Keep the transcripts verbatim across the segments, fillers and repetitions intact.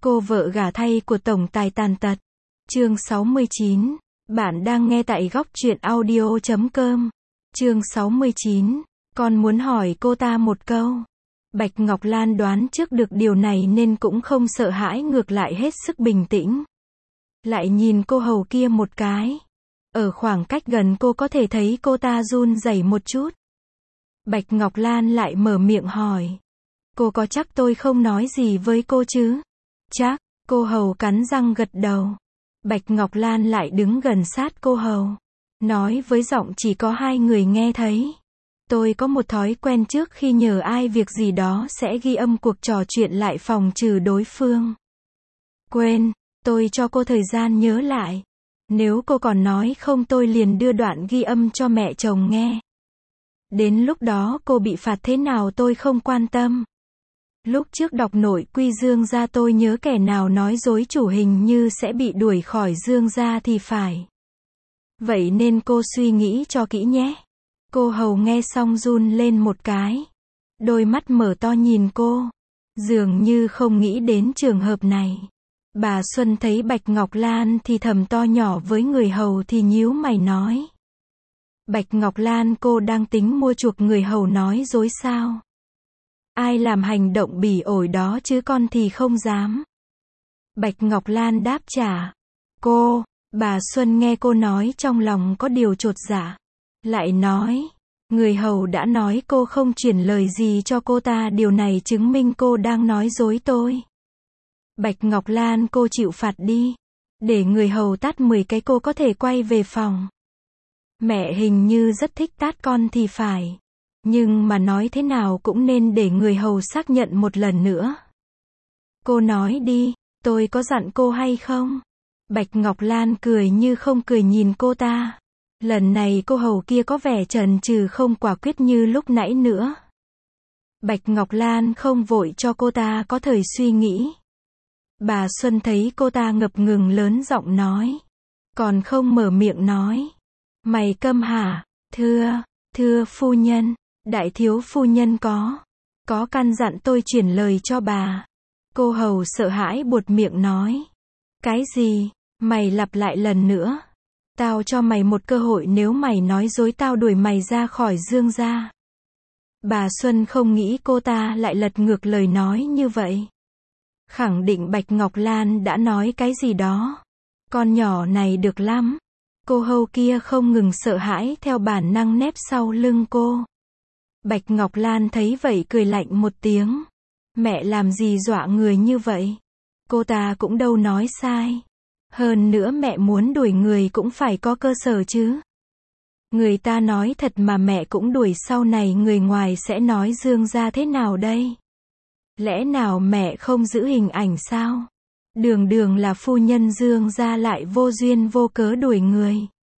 Cô vợ gả thay của tổng tài tàn tật. Chương sáu mươi chín. Bạn đang nghe tại góc truyện audio chấm com. Chương sáu mươi chín. Con muốn hỏi cô ta một câu. Bạch Ngọc Lan đoán trước được điều này nên cũng không sợ hãi, ngược lại hết sức bình tĩnh. Lại nhìn cô hầu kia một cái. Ở khoảng cách gần cô có thể thấy cô ta run rẩy một chút. Bạch Ngọc Lan lại mở miệng hỏi. Cô có chắc tôi không nói gì với cô chứ? Chắc, cô hầu cắn răng gật đầu. Bạch Ngọc Lan lại đứng gần sát cô hầu. Nói với giọng chỉ có hai người nghe thấy. Tôi có một thói quen trước khi nhờ ai việc gì đó sẽ ghi âm cuộc trò chuyện lại phòng trừ đối phương. Quên, tôi cho cô thời gian nhớ lại. Nếu cô còn nói không tôi liền đưa đoạn ghi âm cho mẹ chồng nghe. Đến lúc đó cô bị phạt thế nào tôi không quan tâm. Lúc trước đọc nội quy Dương gia tôi nhớ kẻ nào nói dối chủ hình như sẽ bị đuổi khỏi Dương gia thì phải. Vậy nên cô suy nghĩ cho kỹ nhé. Cô hầu nghe xong run lên một cái. Đôi mắt mở to nhìn cô. Dường như không nghĩ đến trường hợp này. Bà Xuân thấy Bạch Ngọc Lan thì thầm to nhỏ với người hầu thì nhíu mày nói. Bạch Ngọc Lan, cô đang tính mua chuộc người hầu nói dối sao? Ai làm hành động bỉ ổi đó chứ con thì không dám. Bạch Ngọc Lan đáp trả. Cô, bà Xuân nghe cô nói trong lòng có điều chột dạ. Lại nói, người hầu đã nói cô không chuyển lời gì cho cô ta, điều này chứng minh cô đang nói dối tôi. Bạch Ngọc Lan, cô chịu phạt đi. Để người hầu tát mười cái cô có thể quay về phòng. Mẹ hình như rất thích tát con thì phải. Nhưng mà nói thế nào cũng nên để người hầu xác nhận một lần nữa. Cô nói đi, tôi có dặn cô hay không? Bạch Ngọc Lan cười như không cười nhìn cô ta. Lần này cô hầu kia có vẻ chần chừ không quả quyết như lúc nãy nữa. Bạch Ngọc Lan không vội cho cô ta có thời suy nghĩ. Bà Xuân thấy cô ta ngập ngừng lớn giọng nói. Còn không mở miệng nói. Mày câm hả? Thưa, thưa phu nhân. Đại thiếu phu nhân có. Có căn dặn tôi chuyển lời cho bà. Cô hầu sợ hãi buột miệng nói. Cái gì? Mày lặp lại lần nữa. Tao cho mày một cơ hội, nếu mày nói dối tao đuổi mày ra khỏi Dương gia. Bà Xuân không nghĩ cô ta lại lật ngược lời nói như vậy. Khẳng định Bạch Ngọc Lan đã nói cái gì đó. Con nhỏ này được lắm. Cô hầu kia không ngừng sợ hãi theo bản năng nép sau lưng cô. Bạch Ngọc Lan thấy vậy cười lạnh một tiếng. Mẹ làm gì dọa người như vậy? Cô ta cũng đâu nói sai. Hơn nữa mẹ muốn đuổi người cũng phải có cơ sở chứ. Người ta nói thật mà mẹ cũng đuổi, sau này người ngoài sẽ nói Dương gia thế nào đây? Lẽ nào mẹ không giữ hình ảnh sao? Đường đường là phu nhân Dương gia lại vô duyên vô cớ đuổi người.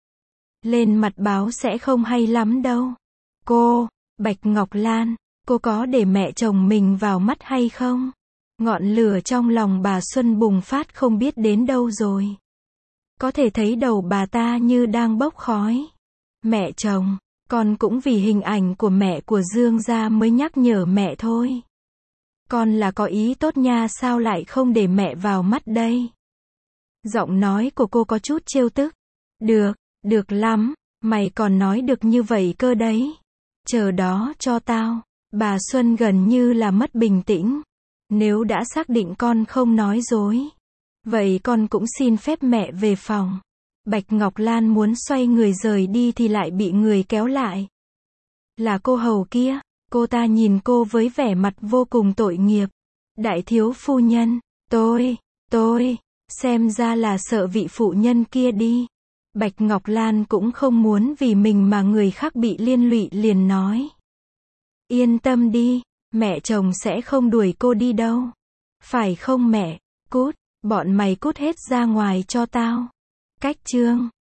Lên mặt báo sẽ không hay lắm đâu. Cô, Bạch Ngọc Lan, cô có để mẹ chồng mình vào mắt hay không? Ngọn lửa trong lòng bà Xuân bùng phát không biết đến đâu rồi. Có thể thấy đầu bà ta như đang bốc khói. Mẹ chồng, con cũng vì hình ảnh của mẹ của Dương gia mới nhắc nhở mẹ thôi. Con là có ý tốt nha, sao lại không để mẹ vào mắt đây? Giọng nói của cô có chút trêu tức. Được, được lắm, mày còn nói được như vậy cơ đấy. Chờ đó cho tao. Bà Xuân gần như là mất bình tĩnh. Nếu đã xác định con không nói dối, vậy con cũng xin phép mẹ về phòng. Bạch Ngọc Lan muốn xoay người rời đi thì lại bị người kéo lại. Là cô hầu kia. Cô ta nhìn cô với vẻ mặt vô cùng tội nghiệp. Đại thiếu phu nhân, tôi, tôi, xem ra là sợ vị phụ nhân kia đi. Bạch Ngọc Lan cũng không muốn vì mình mà người khác bị liên lụy, liền nói. Yên tâm đi, mẹ chồng sẽ không đuổi cô đi đâu. Phải không mẹ? Cút, bọn mày cút hết ra ngoài cho tao. Cách chương.